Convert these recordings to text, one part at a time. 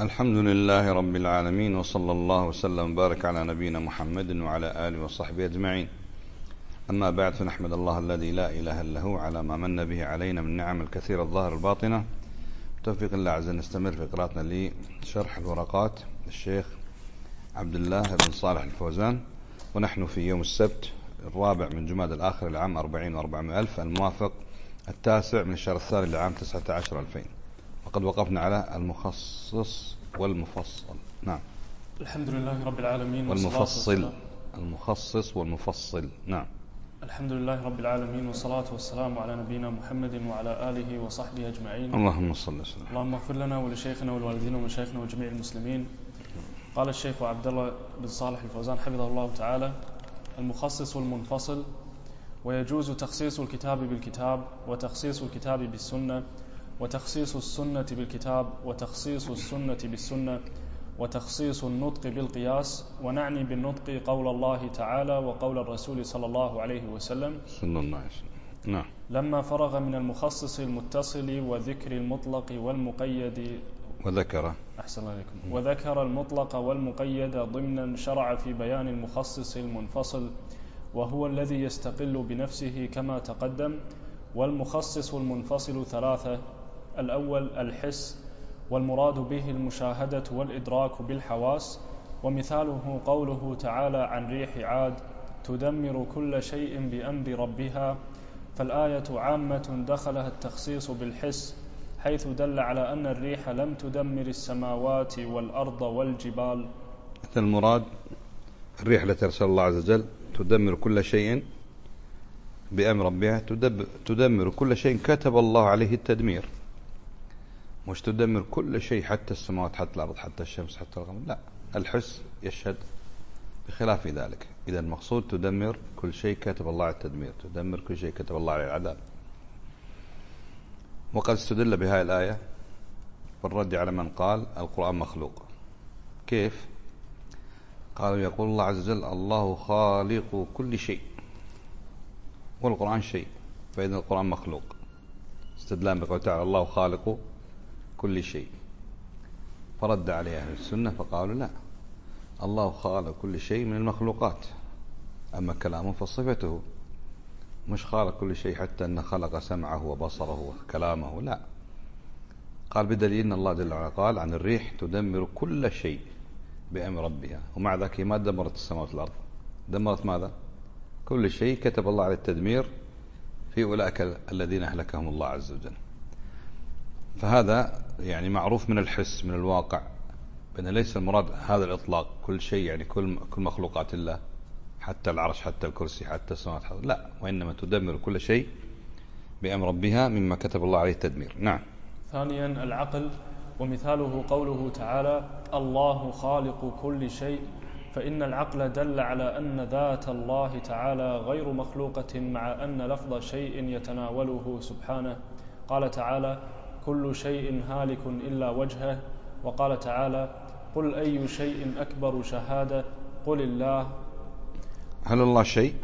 الحمد لله رب العالمين، وصلى الله وسلم وبارك على نبينا محمد وعلى آله وصحبه أجمعين. أما بعد، فنحمد الله الذي لا إله إلا هو على ما من به علينا من نعم الكثيرة الظاهرة الباطنة. بتوفيق الله عز وجل نستمر في قراءتنا لشرح الورقات للشيخ عبد الله بن صالح الفوزان، ونحن في يوم السبت 4 من جماد الآخر العام 40 و400 ألف، الموافق 9 من الشهر الثاني لعام 19/2000. وقد وقفنا على المخصص والمفصل. نعم. الحمد لله رب العالمين والمفصل. المخصص والمفصل. نعم. الحمد لله رب العالمين، والصلاة والسلام على نبينا محمد وعلى آله وصحبه أجمعين. اللهم صل وسلم. اللهم اغفر لنا ولشيخنا والوالدين ومشايخنا وجميع المسلمين. قال الشيخ عبد الله بن صالح الفوزان حفظه الله تعالى: المخصص والمنفصل. ويجوز تخصيص الكتاب بالكتاب، وتخصيص الكتاب بالسنة، وتخصيص السنة بالكتاب، وتخصيص السنة بالسنة، وتخصيص النطق بالقياس. ونعني بالنطق قول الله تعالى وقول الرسول صلى الله عليه وسلم نعم. لما فرغ من المخصص المتصل وذكر المطلق والمقيد وذكر المطلق والمقيد ضمنا، شرع في بيان المخصص المنفصل، وهو الذي يستقل بنفسه كما تقدم. والمخصص المنفصل 3: الأول الحس، والمراد به المشاهدة والإدراك بالحواس، ومثاله قوله تعالى عن ريح عاد: تدمر كل شيء بأمر ربها. فالآية عامة دخلها التخصيص بالحس، حيث دل على أن الريح لم تدمر السماوات والأرض والجبال. المراد الريح التي أرسل الله عز وجل تدمر كل شيء بأمر ربها، تدمر كل شيء كتب الله عليه التدمير، مش تدمر كل شيء حتى السماوات حتى الأرض حتى الشمس حتى القمر، لا، الحس يشهد بخلاف ذلك. إذا المقصود تدمر كل شيء كتب الله على التدمير، تدمر كل شيء كتب الله على العذاب. وقد استدل بهذه الآية بالرد على من قال القرآن مخلوق. كيف؟ قالوا يقول الله عز وجل الله خالق كل شيء والقرآن شيء، فإذا القرآن مخلوق. استدلال بقول تعالى الله خالق كل شيء، فرد عليه أهل السنة فقالوا لا، الله خالق كل شيء من المخلوقات، أما كلامه فصفته، مش خالق كل شيء حتى أن خلق سمعه وبصره وكلامه، لا. قال بدليل أن الله جل وعلا قال عن الريح تدمر كل شيء بأمر ربها، ومع ذلك ما دمرت السماوات والأرض، دمرت ماذا؟ كل شيء كتب الله على التدمير في أولئك الذين أهلكهم الله عز وجل. فهذا يعني معروف من الحس من الواقع، بأن ليس المراد هذا الإطلاق كل شيء، يعني كل مخلوقات الله، حتى العرش حتى الكرسي حتى السماوات، لا، وإنما تدمر كل شيء بأمر ربها مما كتب الله عليه التدمير. نعم. ثانيا العقل، ومثاله قوله تعالى الله خالق كل شيء، فإن العقل دل على أن ذات الله تعالى غير مخلوقة، مع أن لفظ شيء يتناوله سبحانه. قال تعالى كل شيء هالك إلا وجهه. وقال تعالى قل أي شيء أكبر شهادة، قل الله. هل الله شيء؟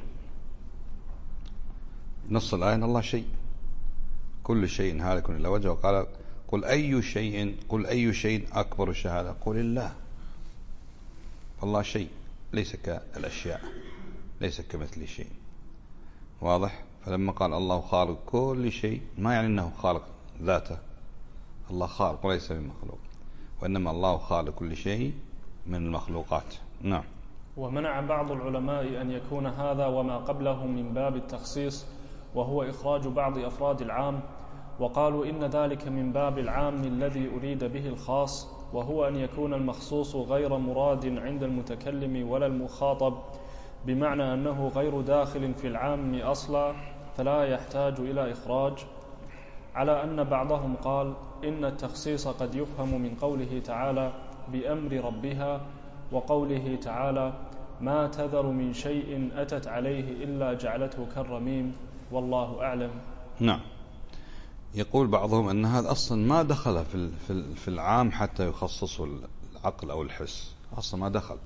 نص الآية أن الله شيء، كل شيء هالك إلا وجهه. وقال قل أي شيء أكبر شهادة، قل الله. فالله شيء ليس كالأشياء، ليس كمثل شيء، واضح؟ فلما قال الله خالق كل شيء ما يعني أنه خالق ذاته، الله خالق وليس بمخلوق، وإنما الله خالق كل شيء من المخلوقات. نعم. ومنع بعض العلماء أن يكون هذا وما قبله من باب التخصيص، وهو إخراج بعض أفراد العام، وقالوا إن ذلك من باب العام الذي أريد به الخاص، وهو أن يكون المخصوص غير مراد عند المتكلم ولا المخاطب، بمعنى أنه غير داخل في العام أصلا، فلا يحتاج إلى إخراج. على أن بعضهم قال إن التخصيص قد يفهم من قوله تعالى بأمر ربها، وقوله تعالى ما تذر من شيء أتت عليه إلا جعلته كالرميم، والله أعلم. نعم. يقول بعضهم أن هذا أصلا ما دخل في العام حتى يخصصه العقل أو الحس، أصلا ما دخل،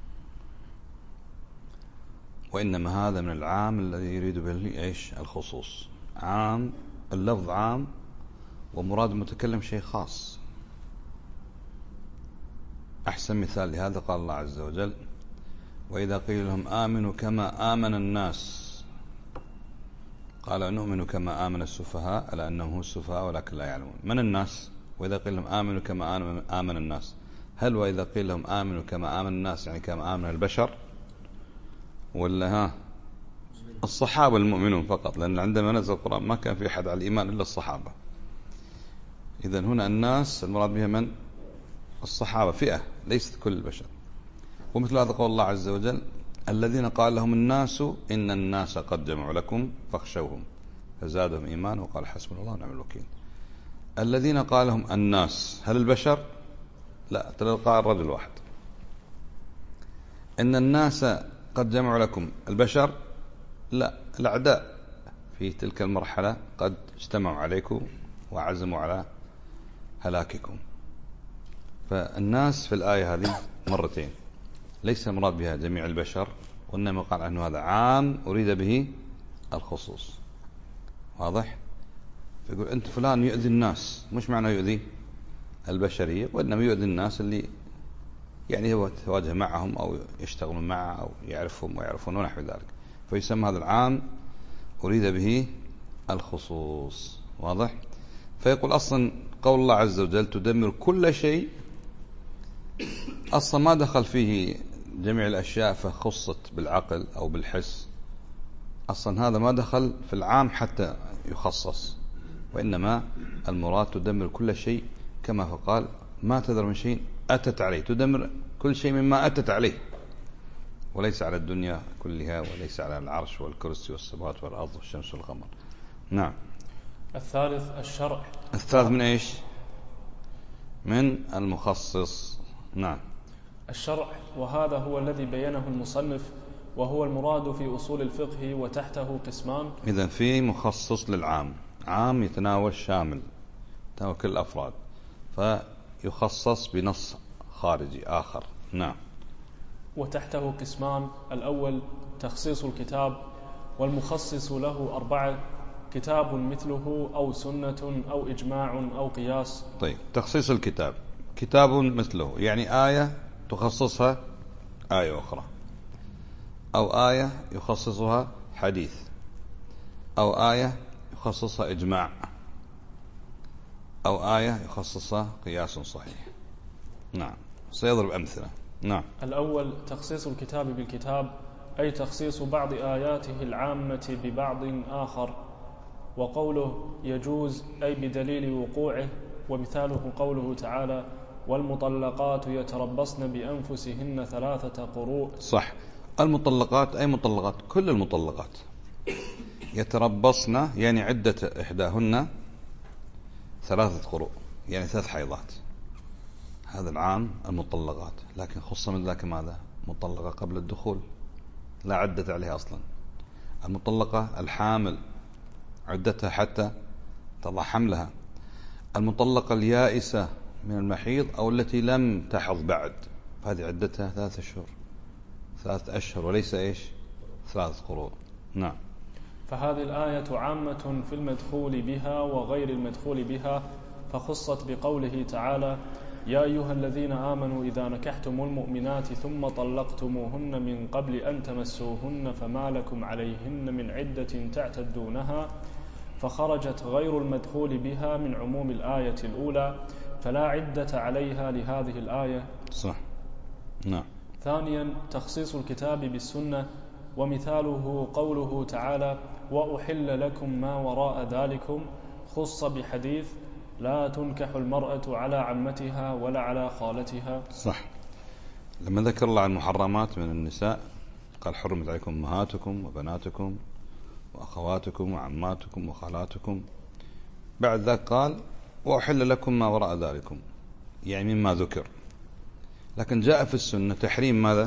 وإنما هذا من العام الذي يريد به إيش؟ الخصوص. عام، اللفظ عام، ومراد المتكلم شيء خاص. أحسن مثال لهذا قال الله عز وجل: وإذا قيل لهم آمنوا كما آمن الناس قالوا نؤمن كما آمن السفهاء ألا أنهم هم السفهاء ولكن لا يعلمون. من الناس؟ وإذا قيل لهم آمنوا كما آمن الناس، هل وإذا قيل لهم آمنوا كما آمن الناس يعني كما آمن البشر، ولا الصحابة المؤمنون فقط؟ لأن عندما نزل القرآن ما كان في أحد على الإيمان إلا الصحابة. إذن هنا الناس المراد بها من؟ الصحابة، فئة ليست كل البشر. ومثل هذا قول الله عز وجل: الذين قال لهم الناس إن الناس قد جمعوا لكم فاخشوهم فزادهم إيمانا وقال حسبنا الله ونعم الوكيل. الذين قال لهم الناس، هل البشر؟ لا، تلقى الرجل واحد. إن الناس قد جمعوا لكم، البشر؟ لا، الأعداء في تلك المرحلة قد اجتمعوا عليكم وعزموا على هلاككم. فالناس في الآية هذه مرتين، ليس المراد بها جميع البشر، وإنما قال عنه هذا عام أريد به الخصوص. واضح؟ فيقول أنت فلان يؤذي الناس، مش معنى يؤذي البشرية، وإنما يؤذي الناس اللي يعني هو تواجه معهم أو يشتغلون معه أو يعرفهم ويعرفون ونحو ذلك، فيسمى هذا العام أريد به الخصوص. واضح؟ فيقول أصلا قول الله عز وجل تدمر كل شيء أصلا ما دخل فيه جميع الأشياء فخصت بالعقل أو بالحس، أصلا هذا ما دخل في العام حتى يخصص، وإنما المراد تدمر كل شيء كما فقال: ما تذر من شيء أتت عليه، تدمر كل شيء مما أتت عليه، وليس على الدنيا كلها، وليس على العرش والكرسي والسماوات والأرض والشمس والقمر. نعم. الثالث الشرع. الثالث من إيش؟ من المخصص. نعم. الشرع، وهذا هو الذي بينه المصنف، وهو المراد في أصول الفقه، وتحته قسمان. إذن في مخصص للعام، عام يتناول شامل يتناول كل الأفراد، فيخصص بنص خارجي آخر. نعم. وتحته قسمان: الأول تخصيص الكتاب، والمخصص له 4: كتاب مثله أو سنة أو إجماع أو قياس. طيب، تخصيص الكتاب: كتاب مثله يعني آية تخصصها آية أخرى، أو آية يخصصها حديث، أو آية يخصصها إجماع، أو آية يخصصها قياس صحيح. نعم، سيضرب أمثلة. نعم. الأول تخصيص الكتاب بالكتاب، أي تخصيص بعض آياته العامة ببعض آخر، وقوله يجوز أي بدليل وقوعه، ومثاله قوله تعالى: والمطلقات يتربصن بأنفسهن 3 قروء. صح، المطلقات أي مطلقات، كل المطلقات يتربصن يعني عدة إحداهن 3 قروء يعني 3 حيضات، هذا العام المطلقات. لكن خص من ذاك ماذا؟ مطلقة قبل الدخول لا عدة عليها أصلا. المطلقة الحامل عدتها حتى تضع حملها. المطلقة اليائسة من المحيض أو التي لم تحض بعد، هذه عدتها 3 أشهر، 3 أشهر، وليس إيش 3 قروء. نعم. فهذه الآية عامة في المدخول بها وغير المدخول بها، فخصت بقوله تعالى: يا أيها الذين آمنوا إذا نكحتم المؤمنات ثم طلقتموهن من قبل أن تمسوهن فما لكم عليهن من عدة تعتدونها، فخرجت غير المدخول بها من عموم الآية الأولى، فلا عدة عليها لهذه الآية. صح. نعم. ثانيا تخصيص الكتاب بالسنة، ومثاله قوله تعالى: وأحل لكم ما وراء ذلكم، خص بحديث: لا تنكح المرأة على عمتها ولا على خالتها. صح. لما ذكر الله عن المحرمات من النساء قال: حرمت عليكم أمهاتكم وبناتكم وأخواتكم وعماتكم وخالاتكم. بعد ذلك قال: وأحل لكم ما وراء ذلكم، يعني مما ذكر. لكن جاء في السنة تحريم ماذا؟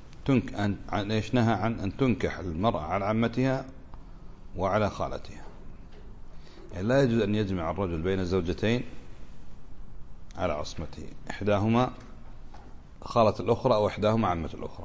إيش نهى عن أن تنكح المرأة على عمتها وعلى خالتها. يعني لا يجوز أن يجمع الرجل بين زوجتين على عصمته، إحداهما خالة الأخرى أو إحداهما عمة الأخرى.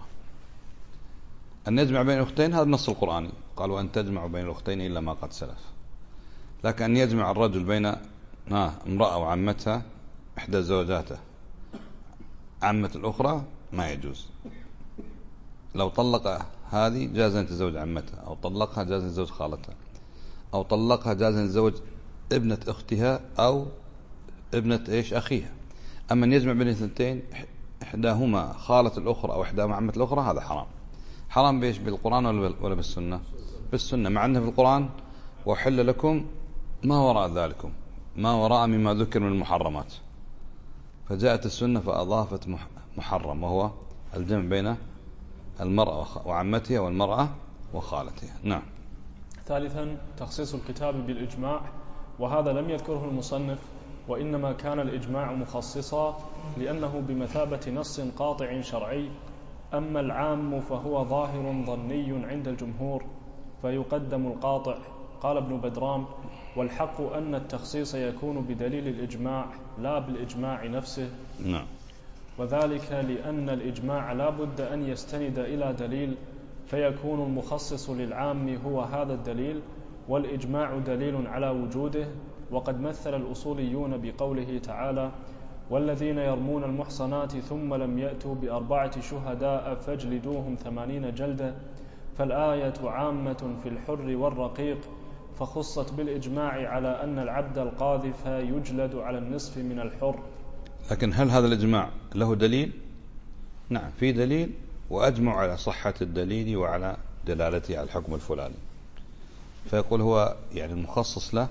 أن يجمع بين الأختين هذا النص القرآني، قال: وأن تجمعوا بين الأختين إلا ما قد سلف. لكن أن يجمع الرجل بين امرأة وعمتها إحدى زوجاته عمة الأخرى ما يجوز. لو طلق هذه جاز أن يتزوج عمتها، أو طلقها جاز أن يتزوج خالتها، أو طلقها جاز أن يتزوج ابنة أختها أو ابنة أخيها. أما أن يجمع بين الاثنتين، إحداهما خالة الأخرى أو إحداهما عمة الأخرى، هذا حرام. حرام بإيش؟ بالقرآن ولا بالسنة؟ بالسنة، مع أنه في القرآن وحل لكم ما وراء ذلكم، ما وراء مما ذكر من المحرمات. فجاءت السنة فأضافت محرم، وهو الجمع بين المرأة وعمتها والمرأة وخالتها. نعم. ثالثا تخصيص الكتاب بالإجماع، وهذا لم يذكره المصنف، وإنما كان الإجماع مخصصا لأنه بمثابة نص قاطع شرعي. أما العام فهو ظاهر ظني عند الجمهور فيقدم القاطع. قال ابن بدران: والحق أن التخصيص يكون بدليل الإجماع لا بالإجماع نفسه. نعم. وذلك لأن الإجماع لا بد أن يستند إلى دليل، فيكون المخصص للعام هو هذا الدليل، والإجماع دليل على وجوده. وقد مثل الأصوليون بقوله تعالى: والذين يرمون المحصنات ثم لم يأتوا ب4 شهداء فاجلدوهم 80 جلدة. فالآية عامة في الحر والرقيق، فخصت بالإجماع على أن العبد القاذف يجلد على النصف من الحر. لكن هل هذا الإجماع له دليل؟ نعم، في دليل، وأجمع على صحة الدليل وعلى دلالته على الحكم الفلاني. فيقول هو يعني المخصص له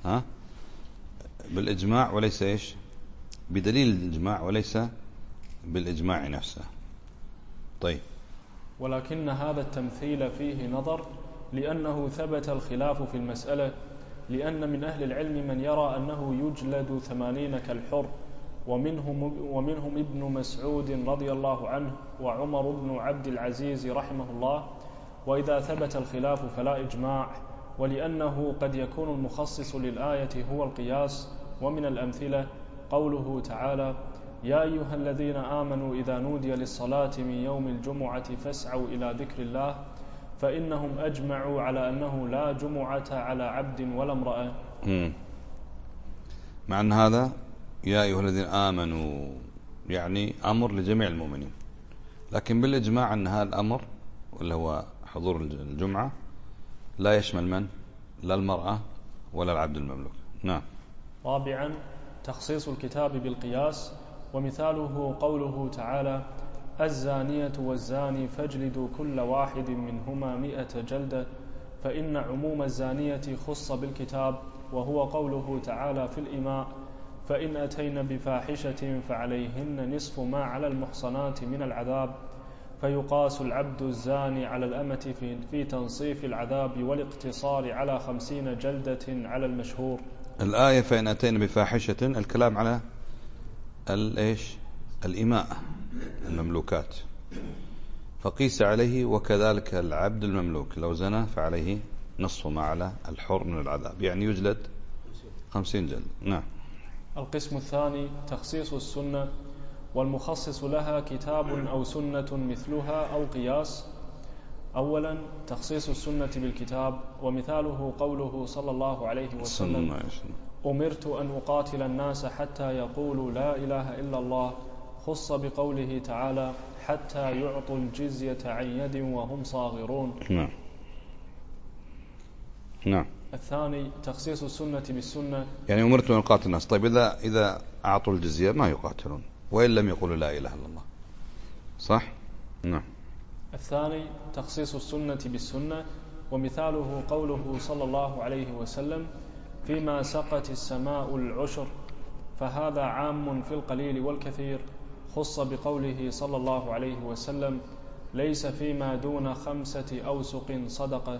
بالإجماع وليس بدليل الإجماع وليس بالإجماع نفسه. طيب. ولكن هذا التمثيل فيه نظر، لأنه ثبت الخلاف في المسألة، لأن من أهل العلم من يرى أنه يجلد 80 كالحر، ومنهم ابن مسعود رضي الله عنه وعمر بن عبد العزيز رحمه الله. وإذا ثبت الخلاف فلا إجماع، ولأنه قد يكون المخصص للآية هو القياس. ومن الأمثلة قوله تعالى: يا أيها الذين آمنوا إذا نودي للصلاة من يوم الجمعة فاسعوا إلى ذكر الله، فإنهم أجمعوا على أنه لا جمعة على عبد ولا امرأة. مع أن هذا يا أيها الذين آمنوا يعني أمر لجميع المؤمنين، لكن بالإجماع أن هذا الأمر اللي هو حضور الجمعة لا يشمل من؟ لا المرأة ولا العبد المملوك. نعم. رابعا تخصيص الكتاب بالقياس، ومثاله قوله تعالى: الزانية والزاني فاجلدوا كل واحد منهما 100 جلدة. فإن عموم الزانية خص بالكتاب، وهو قوله تعالى في الإماء: فإن أتين بفاحشة فعليهن نصف ما على المحصنات من العذاب. فيقاس العبد الزاني على الأمة في تنصيف العذاب والاقتصار على 50 جلدة على المشهور. الآية فإن أتينا بفاحشة، الكلام على الإماء المملوكات، فقيس عليه وكذلك العبد المملوك لو زنى فعليه نصف ما على الحر من العذاب، يعني يجلد 50 جلد. نعم. القسم الثاني تخصيص السنة، والمخصص لها كتاب أو سنة مثلها أو قياس. أولا تخصيص السنة بالكتاب، ومثاله قوله صلى الله عليه وسلم: أمرت أن أقاتل الناس حتى يقولوا لا إله إلا الله. خص بقوله تعالى: حتى يعطوا الجزية عن يد وهم صاغرون. نعم. نعم. الثاني تخصيص السنة بالسنة، يعني أمرت أن أقاتل الناس. طيب إذا أعطوا الجزية ما يقاتلون وإن لم يقولوا لا إله إلا الله، صح؟ نعم. الثاني تخصيص السنة بالسنة، ومثاله قوله صلى الله عليه وسلم: فيما سقت السماء العشر. فهذا عام في القليل والكثير. خص بقوله صلى الله عليه وسلم: ليس فيما دون 5 أوسق صدقة.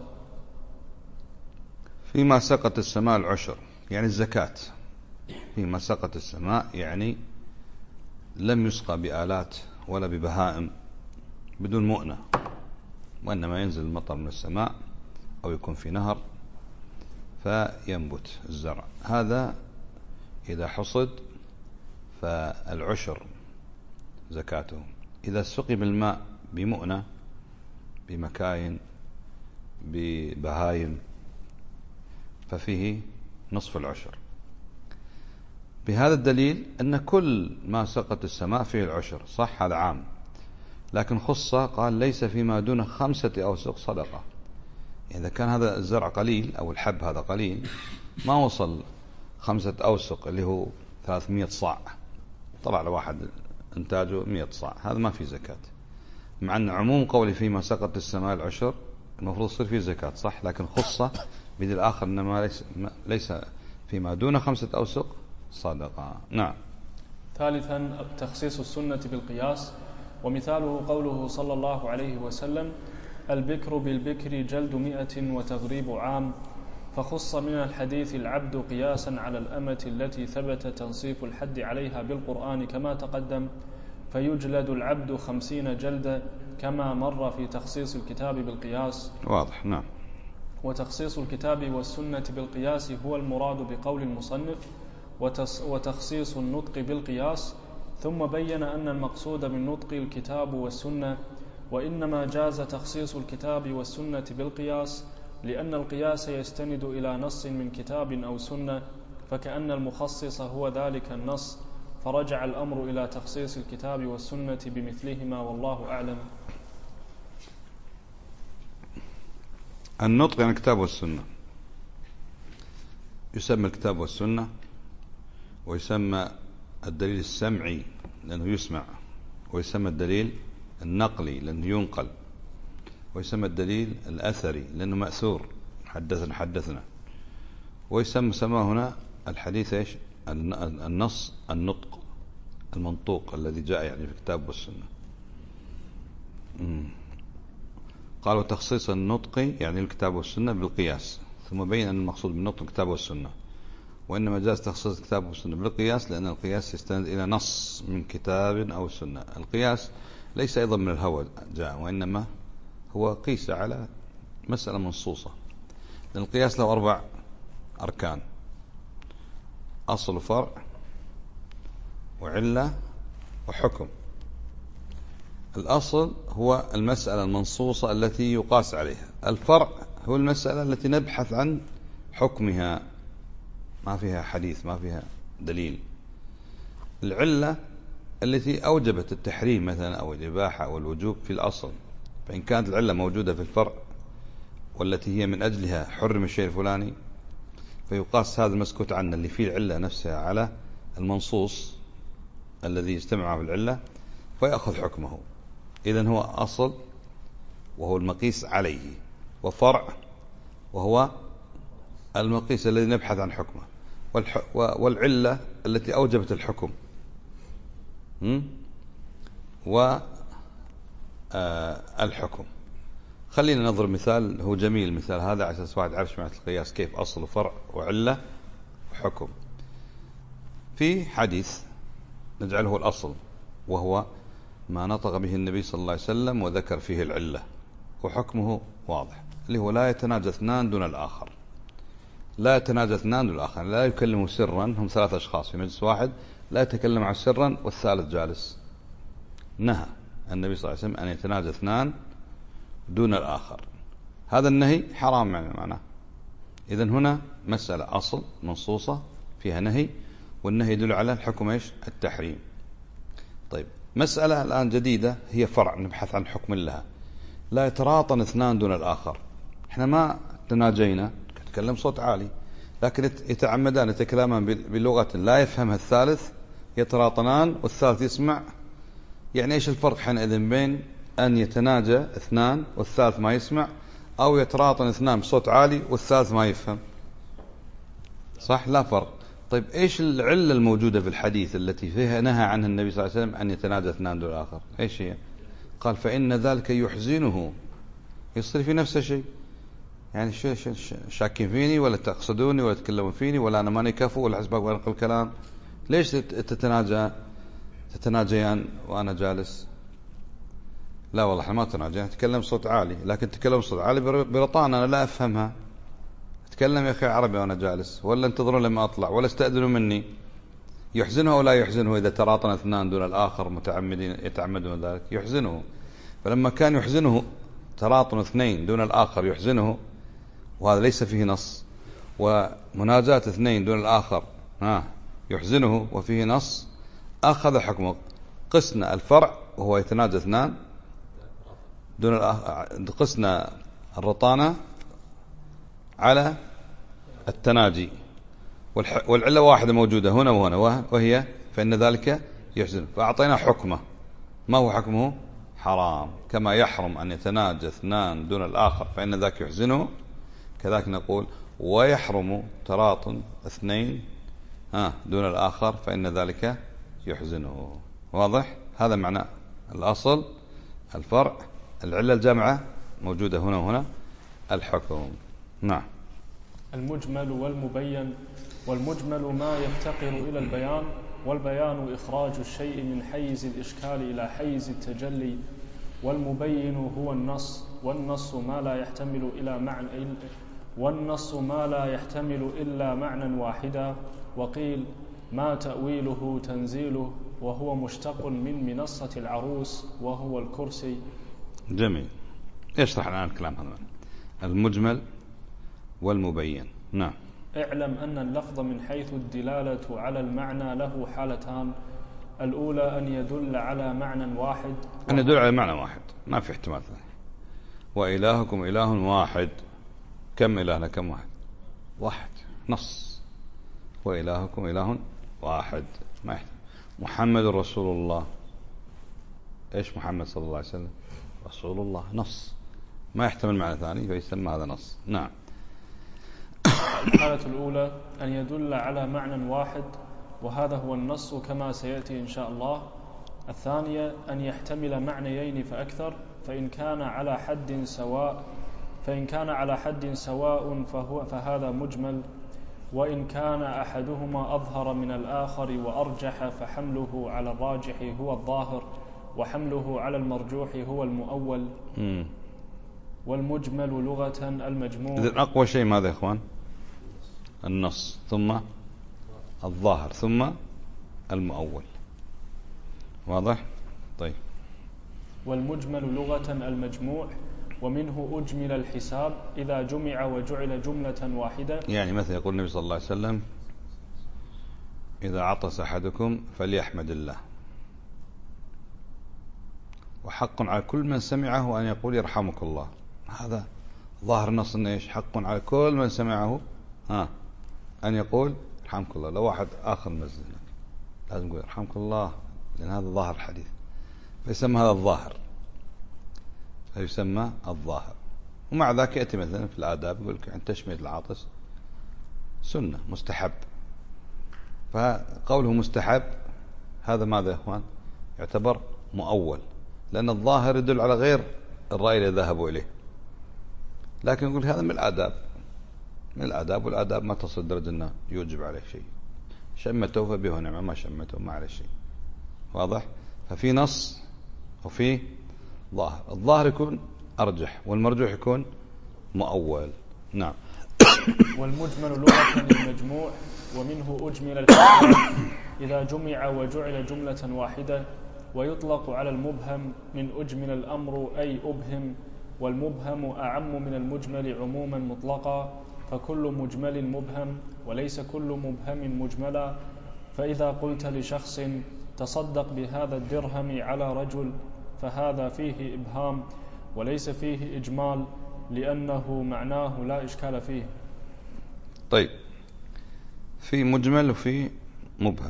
فيما سقت السماء العشر يعني الزكاة. فيما سقت السماء يعني لم يسقى بآلات ولا ببهائم، بدون مؤنة، وإنما ينزل المطر من السماء أو يكون في نهر فينبت الزرع. هذا إذا حصد فالعشر زكاته. إذا سقي بالماء بمؤنة، بمكاين، ببهايم، ففيه نصف العشر. بهذا الدليل أن كل ما سقط السماء فيه العشر، صح هذا عام، لكن خص قال ليس فيما دون 5 أوسق صدقة. إذا كان هذا الزرع قليل أو الحب هذا قليل ما وصل 5 أوسق اللي هو 300 صاع، طبعا لو واحد انتاجه 100 صاع هذا ما في زكاة، مع أن عموم قولي فيما سقط السماء العشر المفروض يصير فيه زكاة صح، لكن خصة بدل الآخر إنما ليس فيما دون 5 أوسق صدقة. نعم. ثالثا تخصيص السنة بالقياس، ومثاله قوله صلى الله عليه وسلم: البكر بالبكر جلد 100 وتغريب عام، فخص من الحديث العبد قياسا على الأمة التي ثبت تنصيف الحد عليها بالقرآن كما تقدم، فيجلد العبد 50 جلدة كما مر في تخصيص الكتاب بالقياس. واضح. نعم. وتخصيص الكتاب والسنة بالقياس هو المراد بقول المصنف، وتخصيص النطق بالقياس، ثم بين أن المقصود بالنطق الكتاب والسنة، وإنما جاز تخصيص الكتاب والسنة بالقياس لأن القياس يستند إلى نص من كتاب أو سنة، فكأن المخصص هو ذلك النص، فرجع الأمر إلى تخصيص الكتاب والسنة بمثلهما، والله أعلم. النطق يعني الكتاب والسنة، يسمى الكتاب والسنة، ويسمى الدليل السمعي لأنه يسمع، ويسمى الدليل النقلي لأنه ينقل، ويسمى الدليل الأثري لأنه مأثور حدثنا، ويسمى هنا الحديث إيش؟ النص، النطق، المنطوق الذي جاء يعني في الكتاب والسنة. قال وتخصيص النطق يعني الكتاب والسنة بالقياس، ثم بين أن المقصود بالنطق الكتاب والسنة، وإنما جاز تخصيص الكتاب والسنة بالقياس لأن القياس يستند إلى نص من كتاب أو سنة. القياس ليس أيضا من الهوى جاء، وإنما هو قيس على مسألة منصوصة، لأن القياس له 4 أركان: أصل وفرع وعلة وحكم. الأصل هو المسألة المنصوصة التي يقاس عليها، الفرع هو المسألة التي نبحث عن حكمها، ما فيها حديث ما فيها دليل. العلة التي أوجبت التحريم مثلا أو الإباحة أو الوجوب في الأصل، فإن كانت العلة موجودة في الفرع والتي هي من أجلها حرم الشيء الفلاني، فيقاس هذا المسكوت عنه اللي فيه العلة نفسها على المنصوص الذي يجتمع في العلة فيأخذ حكمه. إذن هو أصل وهو المقيس عليه، وفرع وهو المقيس الذي نبحث عن حكمه، والعلة التي أوجبت الحكم، والحكم. خلينا نضرب مثال هو جميل المثال هذا على أساس واحد يعرف معنى القياس كيف أصل وفرع وعلة وحكم. في حديث نجعله الأصل وهو ما نطق به النبي صلى الله عليه وسلم وذكر فيه العلة، وحكمه واضح اللي هو لا يتناجى 2 دون الآخر، لا يتناجى 2 دون الآخر، لا يكلموا سرا، هم 3 أشخاص في مجلس واحد لا يتكلم عن سرا والثالث جالس. نهى النبي صلى الله عليه وسلم أن يتناجى 2 دون الآخر، هذا النهي حرام معناه. إذن هنا مسألة أصل منصوصة فيها نهي، والنهي يدل على الحكم إيش؟ التحريم. طيب مسألة الآن جديدة هي فرع نبحث عن حكم لها، لا يتراطن 2 دون الآخر. احنا ما تناجينا نتكلم صوت عالي، لكن يتعمدان يتكلمان بلغة لا يفهمها الثالث، يتراطنان والثالث يسمع. يعني ايش الفرق حينئذ بين أن يتناجى 2 والثالث ما يسمع، أو يتراطن 2 بصوت عالي والثالث ما يفهم؟ صح؟ لا فرق. طيب ايش العلة الموجودة في الحديث التي فيها نهى عنها النبي صلى الله عليه وسلم أن يتناجى 2 دون الآخر؟ ايش هي؟ قال فإن ذلك يحزنه. يصير في نفس الشيء، يعني شاكين فيني ولا تقصدوني ولا تتكلمون فيني ولا أنا ماني كفو ولا حسبك وأنقل الكلام، ليش تتناجيان وأنا جالس؟ لا والله احنا ما تناجي، نتكلم صوت عالي، لكن تكلم صوت عالي برطانة أنا لا أفهمها. تكلم يا أخي عربي وأنا جالس، ولا انتظرون لما أطلع، ولا استأذنوا مني. يحزنه ولا يحزنه إذا تراطن 2 دون الآخر متعمدين يتعمدون ذلك؟ يحزنه. فلما كان يحزنه تراطن 2 دون الآخر يحزنه، وهذا ليس فيه نص، ومناجاة 2 دون الآخر يحزنه وفيه نص أخذ حكمه. قسنا الفرع وهو يتناجى اثنان دون قسنا الرطانة على التناجي، والعلة واحدة موجودة هنا وهنا وهي فإن ذلك يحزنه، فأعطينا حكمه. ما هو حكمه؟ حرام. كما يحرم أن يتناجى اثنان دون الآخر فإن ذاك يحزنه، كذلك نقول ويحرم تراط اثنين دون الآخر فإن ذلك يحزنه. واضح؟ هذا معنى الأصل، الفرع، العلة الجامعة موجودة هنا وهنا، الحكم. نعم. المجمل والمبين. والمجمل ما يفتقر إلى البيان، والبيان إخراج الشيء من حيز الإشكال إلى حيز التجلي. والمبين هو النص، والنص ما لا يحتمل إلا معنى واحدا. وقيل ما تأويله تنزيله، وهو مشتق من منصة العروس وهو الكرسي. جميل. يشرح الآن الكلام هذا المجمل والمبين. نعم. اعلم أن اللفظ من حيث الدلالة على المعنى له حالتان. الأولى أن يدل على معنى واحد، أن يدل على معنى واحد، ما في احتمال ثاني. وإلهكم إله واحد. كم إلهنا؟ كم واحد؟ واحد، نص. وإلهكم إله واحد، ما يحتمل. محمد رسول الله. إيش محمد صلى الله عليه وسلم؟ رسول الله، نص، ما يحتمل معنى ثاني فيسمى هذا نص. نعم. الحالة الأولى أن يدل على معنى واحد، وهذا هو النص كما سيأتي إن شاء الله. الثانية أن يحتمل معنيين فأكثر، فإن كان على حد سواء فهذا مجمل، وإن كان أحدهما أظهر من الآخر وأرجح فحمله على الراجح هو الظاهر، وحمله على المرجوح هو المؤول. والمجمل لغة المجموع. إذن أقوى شيء ماذا يا إخوان؟ النص، ثم الظاهر، ثم المؤول. واضح؟ طيب. والمجمل لغة المجموع، ومنه أجمل الحساب إذا جمع وجعل جملة واحدة. يعني مثل يقول النبي صلى الله عليه وسلم إذا عطس أحدكم فليحمد الله، وحق على كل من سمعه أن يقول يرحمك الله. هذا ظاهر النص إنه إيش؟ حق على كل من سمعه أن يقول يرحمك الله. لو واحد آخر مسجد لازم يقول يرحمك الله، لأن هذا ظاهر الحديث، فيسمى هذا الظاهر، فيسمى الظاهر. ومع ذلك يأتي مثلا في الآداب يقول لك عند تشمية العاطس سنة مستحب، فقوله مستحب هذا ماذا يا إخوان؟ يعتبر مؤول، لأن الظاهر يدل على غير الرأي الذي ذهبوا إليه. لكن يقول هذا من الآداب، من الآداب، والآداب ما تصل درجة أنه يوجب عليه شيء. شمته فبه نعمة، ما شمته ما عليه شيء. واضح؟ ففي نص وفي ظاهر. الظاهر يكون أرجح، والمرجوح يكون مؤول. نعم. والمجمل لغة المجموع، ومنه أجمل الحساب إذا جمع وجعل جملة واحدة. ويطلق على المبهم من أجمل الأمر أي أبهم، والمبهم أعم من المجمل عموما مطلقا، فكل مجمل مبهم وليس كل مبهم مجملا. فإذا قلت لشخص تصدق بهذا الدرهم على رجل فهذا فيه إبهام وليس فيه إجمال، لأنه معناه لا إشكال فيه. طيب، في مجمل وفي مبهم.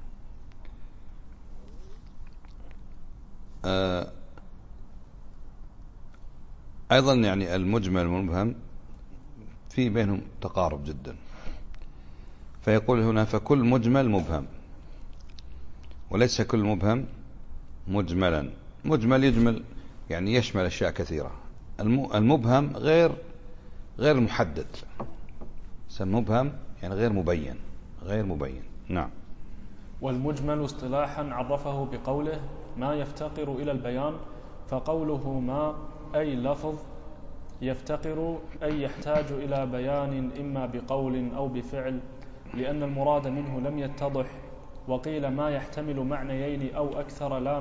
أيضا يعني المجمل والمبهم في بينهم تقارب جدا، فيقول هنا فكل مجمل مبهم وليس كل مبهم مجملا. مجمل يجمل يعني يشمل أشياء كثيرة. المبهم غير محدد، مبهم يعني غير مبين. نعم. والمجمل اصطلاحا عرفه بقوله ما يفتقر إلى البيان، فقوله ما أي لفظ، يفتقر أي يحتاج إلى بيان إما بقول أو بفعل، لأن المراد منه لم يتضح. وقيل ما يحتمل معنيين أو أكثر لا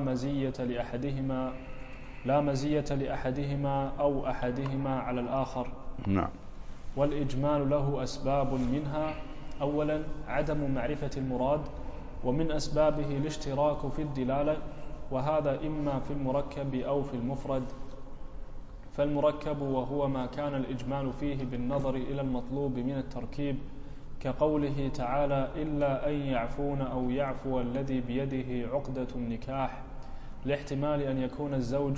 مزية لأحدهما أو أحدهما على الآخر. نعم. والإجمال له أسباب، منها أولا عدم معرفة المراد، ومن أسبابه الاشتراك في الدلالة، وهذا إما في المركب أو في المفرد. فالمركب وهو ما كان الإجمال فيه بالنظر إلى المطلوب من التركيب، كقوله تعالى إلا أن يعفون أو يعفو الذي بيده عقدة النكاح، لاحتمال أن يكون الزوج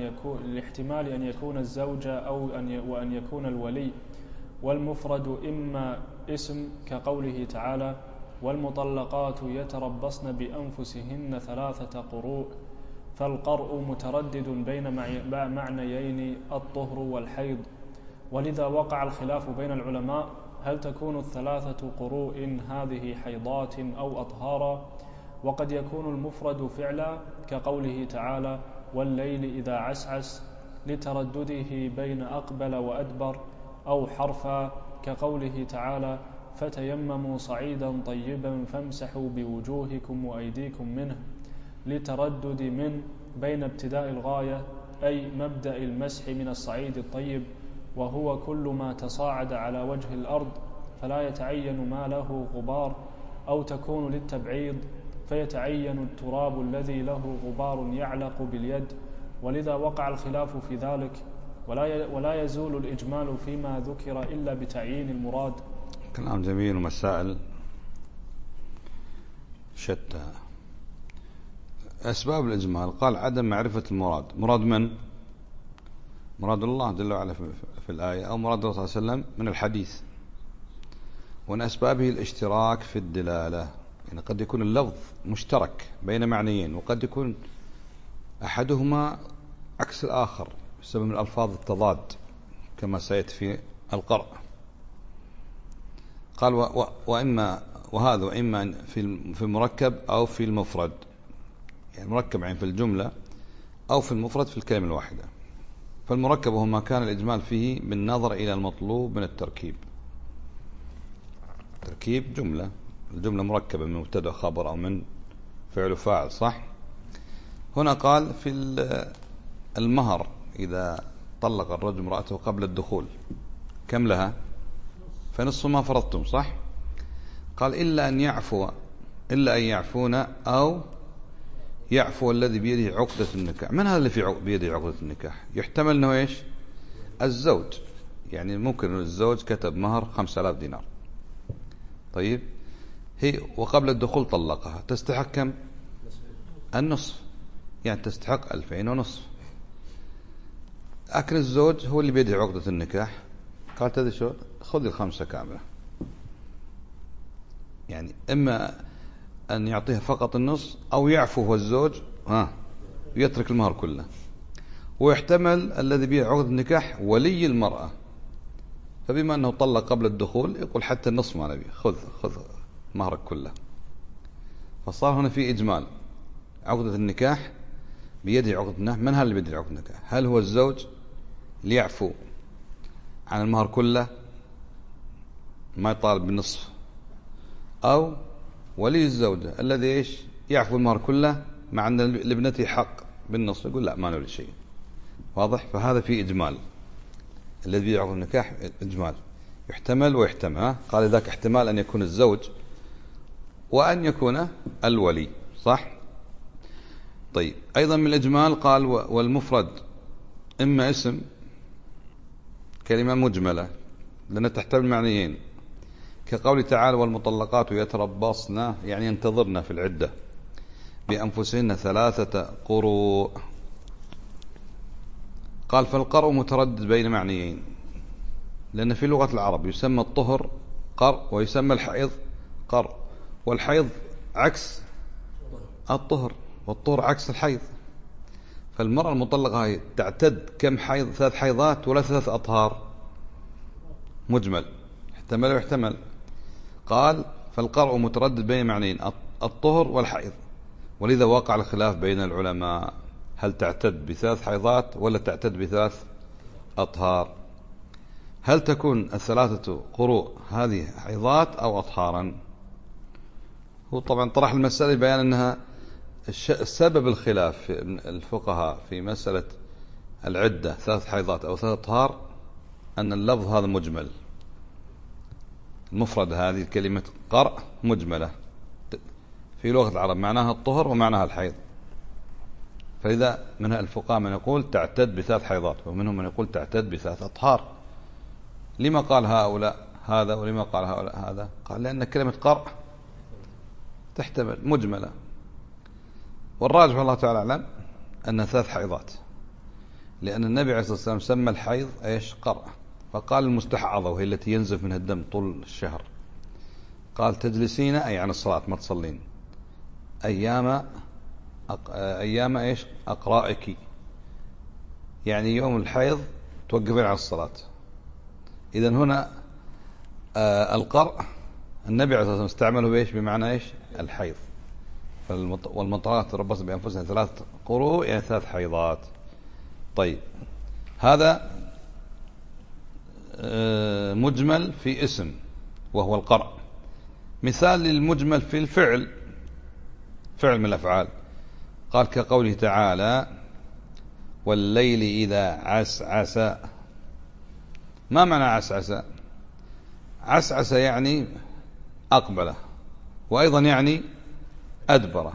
وأن يكون الولي. والمفرد إما اسم كقوله تعالى والمطلقات يتربصن بأنفسهن 3 قروء. فالقرء متردد بين معنيين الطهر والحيض، ولذا وقع الخلاف بين العلماء هل تكون 3 قروء هذه حيضات أو أطهارا. وقد يكون المفرد فعلا كقوله تعالى والليل إذا عسعس لتردده بين أقبل وأدبر، أو حرفا كقوله تعالى فتيمموا صعيدا طيبا فامسحوا بوجوهكم وأيديكم منه، لتردد من بين ابتداء الغاية أي مبدأ المسح من الصعيد الطيب، وهو كل ما تصاعد على وجه الأرض فلا يتعين ما له غبار، أو تكون للتبعيض فيتعين التراب الذي له غبار يعلق باليد. ولذا وقع الخلاف في ذلك، ولا يزول الإجمال فيما ذكر إلا بتعيين المراد. كلام جميل ومسائل شتى. أسباب الإجمال قال عدم معرفة المراد. مراد من؟ مراد الله جل وعلا في الآية، أو مراد الله صلى الله عليه وسلم من الحديث. ومن أسبابه الاشتراك في الدلالة، يعني قد يكون اللفظ مشترك بين معنيين، وقد يكون أحدهما عكس الآخر بسبب من الألفاظ التضاد كما سيأتي في القرء. قال وإما في المركب أو في المفرد، يعني مركب يعني في الجملة، أو في المفرد في الكلمة الواحدة. فالمركب هو ما كان الإجمال فيه بالنظر إلى المطلوب من التركيب. تركيب جملة، الجملة مركبة من مبتدأ خبر أو من فعل وفاعل، صح؟ هنا قال في المهر إذا طلق الرجل امرأته قبل الدخول كم لها؟ فنصف ما فرضتم، صح؟ قال إلا أن يعفون أو يعفو الذي بيده عقدة النكاح. من هذا اللي بيده عقدة النكاح؟ يحتمل أنه إيش؟ الزوج، يعني ممكن الزوج كتب مهر 5000 دينار، طيب هي وقبل الدخول طلقها، تستحق كم؟ النصف، يعني تستحق 2500. لكن الزوج هو اللي بيده عقدة النكاح، قال تدري شو، خذ 5 كاملة، يعني إما أن يعطيها فقط النص أو يعفو هو الزوج ويترك المهر كله. ويحتمل الذي بيده عقدة النكاح ولي المرأة، فبما أنه طلق قبل الدخول يقول حتى النصف ما نبي، خذ مهرك كله. فصار هنا في إجمال، عقدة النكاح بيده عقدة النكاح. من هذا اللي بيده عقدة النكاح؟ هل هو الزوج ليعفو عن المهر كله ما يطالب بالنصف، أو ولي الزوجة الذي إيش يعفو المهر كله مع أن لابنته حق بالنصف، يقول لا ما نريد شيء. واضح؟ فهذا في إجمال، الذي يعقد النكاح إجمال يحتمل ويحتمل. قال ذاك احتمال أن يكون الزوج وأن يكون الولي، صح؟ طيب أيضا من الإجمال قال والمفرد إما اسم كلمة مجملة لأنها تحتمل معنيين، كقول تعالى والمطلقات يتربصن، يعني ينتظرن في العدة بأنفسهن 3 قروء. قال فالقرء متردد بين معنيين، لأن في لغة العرب يسمى الطهر قرء ويسمى الحيض قرء، والحيض عكس الطهر والطهر عكس الحيض. فالمرأة المطلقة هي تعتد كم حيض؟ 3 حيضات ولا 3 أطهار؟ مجمل، احتمل ويحتمل. قال فالقرء متردد بين معنيين الطهر والحيض، ولذا وقع الخلاف بين العلماء هل تعتد ب3 حيضات ولا تعتد ب3 أطهار؟ هل تكون 3 قروء هذه حيضات أو أطهارا؟ هو طبعا طرح المسألة بيان أنها السبب الخلاف الفقهاء في مسألة العدة 3 حيضات أو 3 أطهار أن اللفظ هذا مجمل، المفرد هذه كلمة قرء مجملة في لغة العرب، معناها الطهر ومعناها الحيض. فإذا من الفقهاء من يقول تعتد بثلاث حيضات، ومنهم من يقول تعتد بثلاث أطهار. لما قال هؤلاء هذا ولما قال هؤلاء هذا؟ قال لأن كلمة قرء تحتمل مجملة، والراجح والله تعالى أعلم أن ثلاث حيضات، لأن النبي عليه الصلاة والسلام سمى الحيض إيش؟ قرء. فقال المستحاضة وهي التي ينزف منها الدم طول الشهر، قال تجلسين أي عن الصلاة ما تصلين أيام إيش؟ أقرائك، يعني يوم الحيض توقفين عن الصلاة. إذن هنا القرء النبي عليه الصلاة والسلام استعمله بإيش؟ بمعنى إيش؟ الحيض. والمطهرات تربصن بأنفسهن ثلاث قروء يعني ثلاث حيضات. طيب هذا مجمل في اسم وهو القرء. مثال للمجمل في الفعل، فعل من الأفعال، قال كقوله تعالى والليل إذا عسعس. ما معنى عسعس؟ عسعس يعني أقبله، وأيضا يعني أدبره.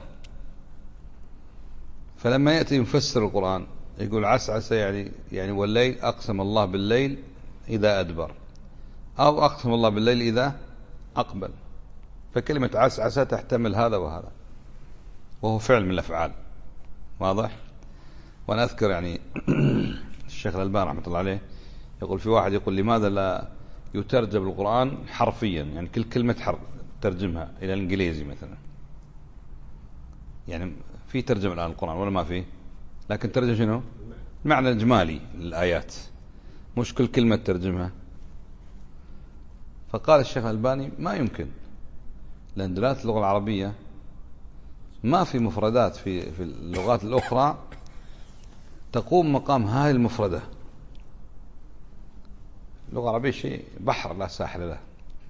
فلما يأتي يفسر القرآن يقول عسعس يعني والليل أقسم الله بالليل إذا أدبر، أو أقسم الله بالليل إذا أقبل. فكلمة عسعس تحتمل هذا وهذا، وهو فعل من الأفعال. واضح؟ وأنا أذكر يعني الشيخ الألباني رحمة الله عليه يقول في واحد يقول لماذا لا يترجم القرآن حرفيا، يعني كل كلمة حرف ترجمها إلى الإنجليزي مثلا. يعني في ترجمة الآن القرآن ولا ما فيه؟ لكن ترجم شنو؟ المعنى الإجمالي للآيات، مش كل كلمة ترجمها. فقال الشيخ الألباني ما يمكن، لأن دلالة اللغة العربية ما في مفردات في اللغات الأخرى تقوم مقام هاي المفردة. اللغة العربية شيء بحر لا ساحل له.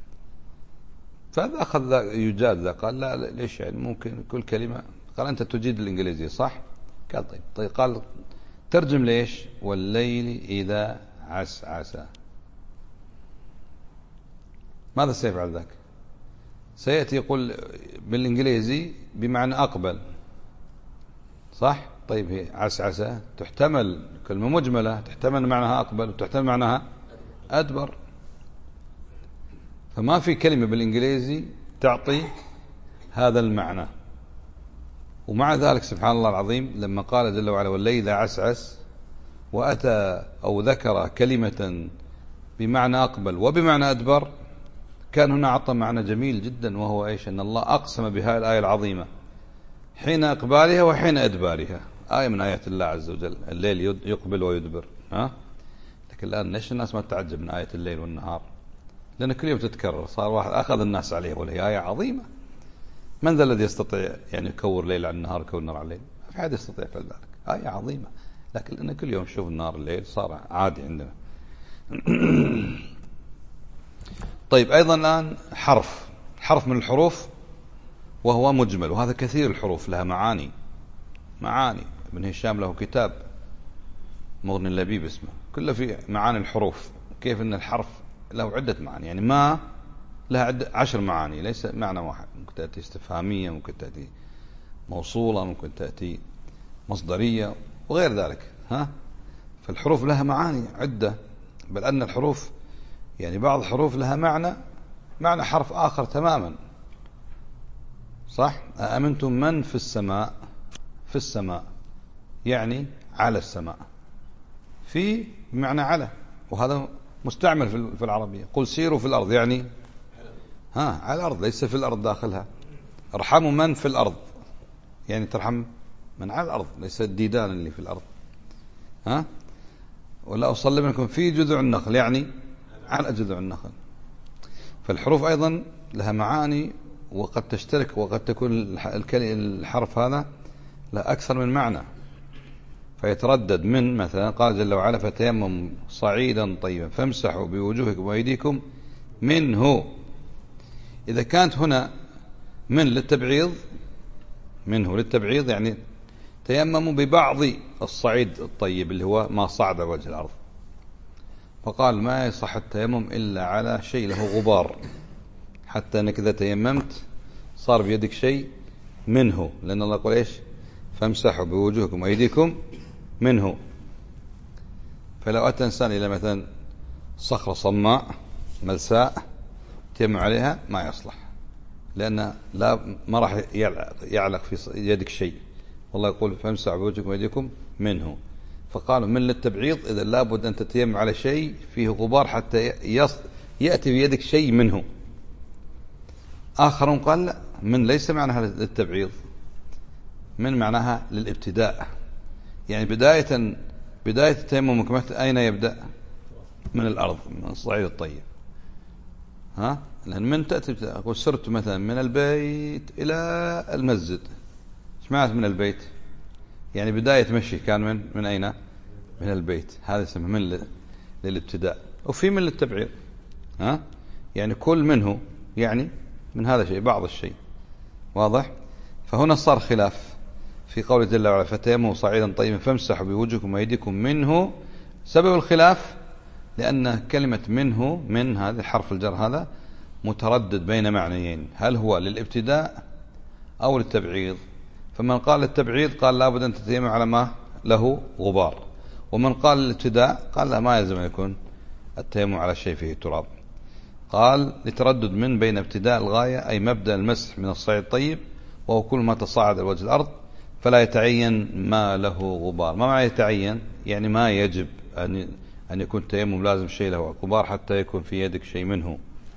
فهذا أخذ يجاد ذا، قال لا ليش يعني ممكن كل كلمة. قال أنت تجيد الإنجليزية صح؟ قال طيب قال ترجم ليش والليل إذا عسعس. ماذا سيفعل ذاك؟ سيأتي يقول بالإنجليزي بمعنى أقبل صح؟ طيب هي عسعسة تحتمل كلمة مجملة، تحتمل معناها أقبل وتحتمل معناها أدبر. فما في كلمة بالإنجليزي تعطي هذا المعنى. ومع ذلك سبحان الله العظيم لما قال جل وعلا والليل إذا عسعس وأتى أو ذكر كلمة بمعنى أقبل وبمعنى أدبر، كان هنا عطى معنى جميل جدا، وهو إيش؟ أن الله أقسم بهذه الآية العظيمة حين إقبالها وحين إدبارها. آية من آيات الله عز وجل، الليل يقبل ويدبر. لكن الآن ليش الناس ما تتعجب من آية الليل والنهار؟ لأن كل يوم تتكرر، صار واحد أخذ الناس عليه، وهي آية عظيمة. من ذا الذي يستطيع يعني يكور ليل على النهار يكور النهار على الليل؟ ما في أحد يستطيع فعل ذلك. آية عظيمة، لكن لأن كل يوم نشوف النهار الليل صار عادي عندنا. طيب أيضا الآن حرف من الحروف وهو مجمل، وهذا كثير. الحروف لها معاني. ابن هشام له كتاب مغني اللبيب اسمه، كله في معاني الحروف، كيف أن الحرف له عدة معاني. يعني ما لها 10 معاني، ليس معنى واحد. ممكن تأتي استفهامية، ممكن تأتي موصولة، ممكن تأتي مصدرية وغير ذلك. فالحروف لها معاني عدة، بل أن الحروف يعني بعض الحروف لها معنى حرف آخر تماما. صح؟ أأمنتم من في السماء يعني على السماء، في بمعنى على، وهذا مستعمل في العربية. قل سيروا في الأرض يعني على الأرض، ليس في الأرض داخلها. ارحموا من في الأرض يعني ترحم من على الأرض، ليس الديدان اللي في الأرض. ولا أصلي منكم في جذوع النخل يعني على جذوع النخل. فالحروف أيضا لها معاني، وقد تشترك وقد تكون الحرف هذا لا أكثر من معنى، فيتردد من مثلا قال جل وعلا فتيمم صعيدا طيبا فامسحوا بوجوهكم وأيديكم منه. إذا كانت هنا منه للتبعيض يعني تيمموا ببعض الصعيد الطيب اللي هو ما صعد وجه الأرض، فقال ما يصح التيمم إلا على شيء له غبار. حتى أنك إذا تيممت صار بيدك شيء منه، لأن الله يقول إيش؟ فامسحوا بوجوهكم وأيديكم منه. فلو أتى إنسان إلى مثلا صخرة صماء ملساء تيمم عليها ما يصلح، لأن ما راح يعلق في يدك شيء، والله يقول فامسحوا بوجوهكم وأيديكم منه. فقالوا من للتبعيض إذا لابد أن تتيمم على شيء فيه غبار حتى يأتي بيدك شيء منه. آخرون قال لا، من ليس معناها للتبعيض، من معناها للابتداء، يعني بداية التيمم أين يبدأ؟ من الأرض، من الصعيد الطيب. لأن من تأتي أقول سرت مثلا من البيت إلى المسجد، إيش معنى من البيت؟ يعني بداية مشي كان من أين؟ من البيت. هذا يسمى من للابتداء. وفي من للتبعيض، يعني كل منه يعني من هذا الشيء بعض الشيء. واضح؟ فهنا صار خلاف في قوله جل وعلا فتيمموا صعيدا طيبا فامسحوا بوجوهكم وأيديكم منه. سبب الخلاف لأن كلمة منه، من هذا حرف الجر هذا متردد بين معنيين، هل هو للابتداء أو للتبعيض؟ فمن قال للتبعيض قال لابد أن تتيمم على ما له غبار، ومن قال للابتداء قال لا، ما يلزم أن يكون التيمم على شيء فيه تراب. قال لتردد من بين ابتداء الغاية أي مبدأ المسح من الصعيد الطيب، وهو كل ما تصاعد الوجه الأرض، فلا يتعين ما له غبار. ما معنى يتعين؟ يعني ما يجب أن يكون تيمم لازم شيء له غبار حتى يكون في يدك شيء منه.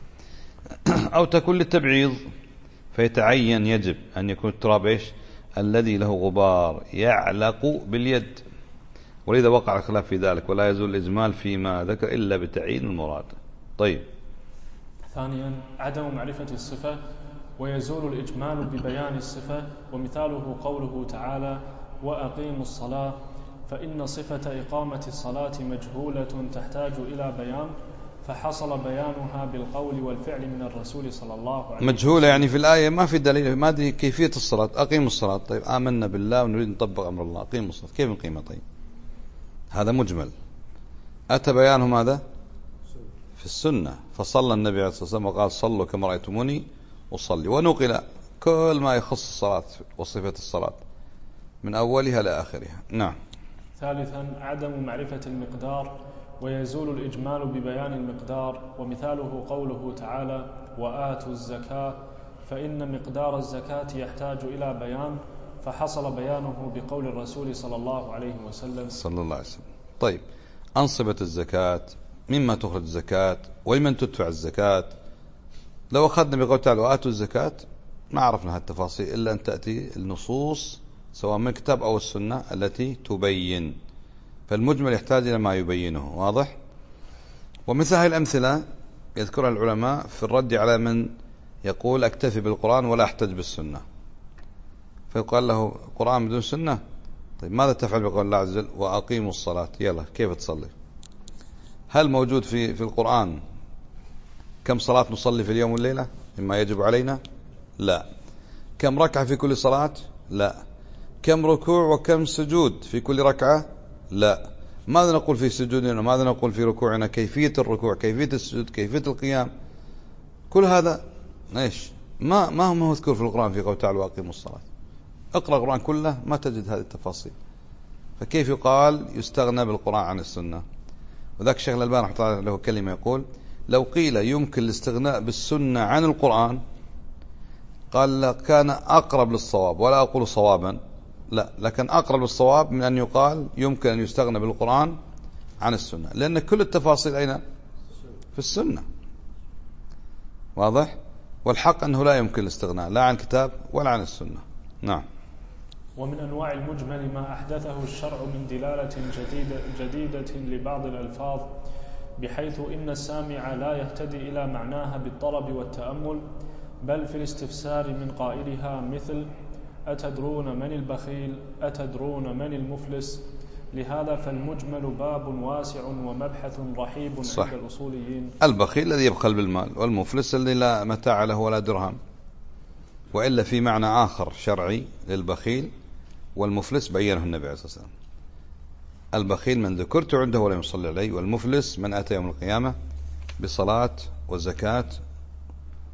أو تكون للتبعيض فيتعين يجب أن يكون التراب إيش؟ الذي له غبار يعلق باليد. ولذا وقع الخلاف في ذلك، ولا يزول الإجمال فيما ذكر إلا بتعيين المراد. طيب. ثانيا عدم معرفة الصفة، ويزول الإجمال ببيان الصفة، ومثاله قوله تعالى وأقيموا الصلاة، فإن صفة إقامة الصلاة مجهولة تحتاج إلى بيان، فحصل بيانها بالقول والفعل من الرسول صلى الله عليه وسلم. مجهولة يعني في الآية ما في دليل، ما أدري كيفية الصلاة. أقيموا الصلاة، طيب آمنا بالله ونريد نطبق أمر الله، أقيموا الصلاة، كيف نقيمها؟ طيب هذا مجمل. أتى بيانه ماذا؟ في السنة. فصلى النبي عليه الصلاة والسلام وقال صلوا كما رأيتموني أصلي، ونقل كل ما يخص الصلاة وصفة الصلاة من أولها لآخرها. نعم. ثالثا عدم معرفة المقدار، ويزول الإجمال ببيان المقدار، ومثاله قوله تعالى وآتوا الزكاة، فإن مقدار الزكاة يحتاج إلى بيان، فحصل بيانه بقول الرسول صلى الله عليه وسلم. صلى الله عليه وسلم. طيب، أنصبة الزكاة، مما تخرج الزكاة، ولمن تدفع الزكاة. لو أخذنا بقول تعالى وآتوا الزكاة ما عرفنا هالتفاصيل إلا أن تأتي النصوص سواء من الكتاب أو السنة التي تبين، فالمجمل يحتاج إلى ما يبينه. واضح؟ ومثل هذه الأمثلة يذكرها العلماء في الرد على من يقول أكتفي بالقرآن ولا أحتج بالسنة، فيقال له قرآن بدون سنة، طيب ماذا تفعل بقول الله عز وجل وأقيموا الصلاة؟ يلا كيف تصلي؟ هل موجود في القرآن كم صلاة نصلي في اليوم والليلة مما يجب علينا؟ لا. كم ركعة في كل صلاة؟ لا. كم ركوع وكم سجود في كل ركعة؟ لا. ماذا نقول في سجودنا؟ ماذا نقول في ركوعنا؟ كيفية الركوع، كيفية السجود، كيفية القيام، كل هذا ايش؟ ما هو مذكور في القرآن في قوله تعالى وأقيموا الصلاة. اقرأ القرآن كله ما تجد هذه التفاصيل، فكيف يقال يستغنى بالقرآن عن السنة؟ وذاك الشيخ الألباني رحمه الله له كلمة يقول لو قيل يمكن الاستغناء بالسنة عن القرآن قال كان أقرب للصواب، ولا أقول صوابا، لا، لكن أقرب للصواب من أن يقال يمكن أن يستغنى بالقرآن عن السنة، لأن كل التفاصيل أين؟ في السنة. واضح؟ والحق أنه لا يمكن الاستغناء لا عن الكتاب ولا عن السنة. نعم. ومن أنواع المجمل ما أحدثه الشرع من دلالة جديدة لبعض الألفاظ، بحيث إن السامع لا يهتدي إلى معناها بالطلب والتأمل، بل في الاستفسار من قائلها، مثل أتدرون من البخيل؟ أتدرون من المفلس؟ لهذا فالمجمل باب واسع ومبحث رحيب صح. عند الأصوليين. البخيل الذي يبخل بالمال، والمفلس الذي لا متاع له ولا درهم. وإلا في معنى آخر شرعي للبخيل والمفلس بينه النبي عليه الصلاة والسلام. البخيل من ذكرت عنده ولم يصلي عليه، والمفلس من أتى يوم القيامة بصلاة وزكاة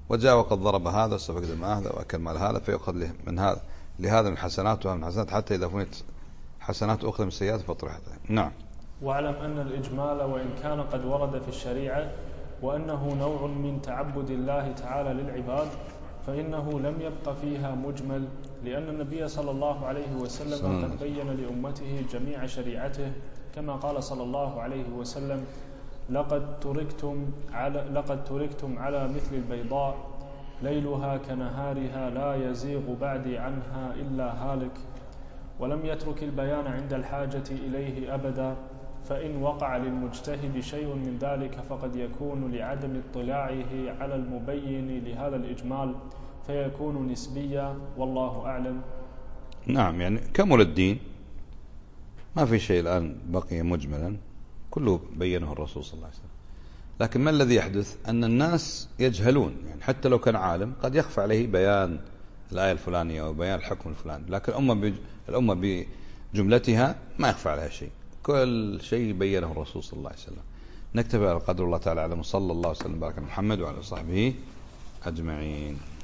وجاء وقد ضرب هذا وسفك دم هذا وأكل مال هذا فيأخذ له من هذا لهذا من حسنات وهذا من حسنات حتى إذا فنيت حسنات أخرى من سيئات فطرحت. نعم. واعلم أن الإجمال وإن كان قد ورد في الشريعة وأنه نوع من تعبد الله تعالى للعباد فإنه لم يبق فيها مجمل، لأن النبي صلى الله عليه وسلم قد بين لأمته جميع شريعته كما قال صلى الله عليه وسلم: لقد تركتم على مثل البيضاء ليلها كنهارها لا يزيغ بعدي عنها إلا هالك. ولم يترك البيان عند الحاجة إليه أبدا، فإن وقع للمجتهد شيء من ذلك فقد يكون لعدم اطلاعه على المبين لهذا الإجمال فيكون نسبيا، والله أعلم. نعم، يعني كمل الدين، ما في شيء الآن بقي مجملا، كله بينه الرسول صلى الله عليه وسلم. لكن ما الذي يحدث؟ أن الناس يجهلون، يعني حتى لو كان عالم قد يخفى عليه بيان الآية الفلانية أو بيان الحكم الفلاني، لكن الأمة بجملتها ما يخفى عليها شيء، كل شيء بينه الرسول صلى الله عليه وسلم. نكتفي على قدر الله تعالى أعلم، صلى الله وسلم وبارك على محمد وعلى صحبه أجمعين.